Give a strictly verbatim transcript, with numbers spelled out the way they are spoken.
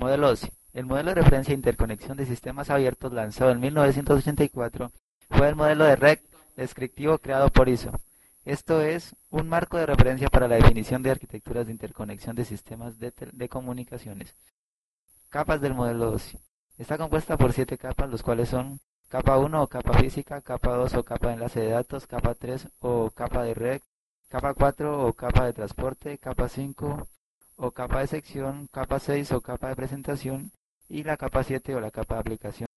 Modelo OSI. El modelo de referencia de interconexión de sistemas abiertos lanzado en mil novecientos ochenta y cuatro fue el modelo de red descriptivo creado por I S O. Esto es un marco de referencia para la definición de arquitecturas de interconexión de sistemas de, de comunicaciones. Capas del modelo OSI. Está compuesta por siete capas, los cuales son capa uno o capa física, capa dos o capa de enlace de datos, capa tres o capa de red, capa cuatro o capa de transporte, capa cinco o capa de sección, capa seis o capa de presentación y la capa siete o la capa de aplicación.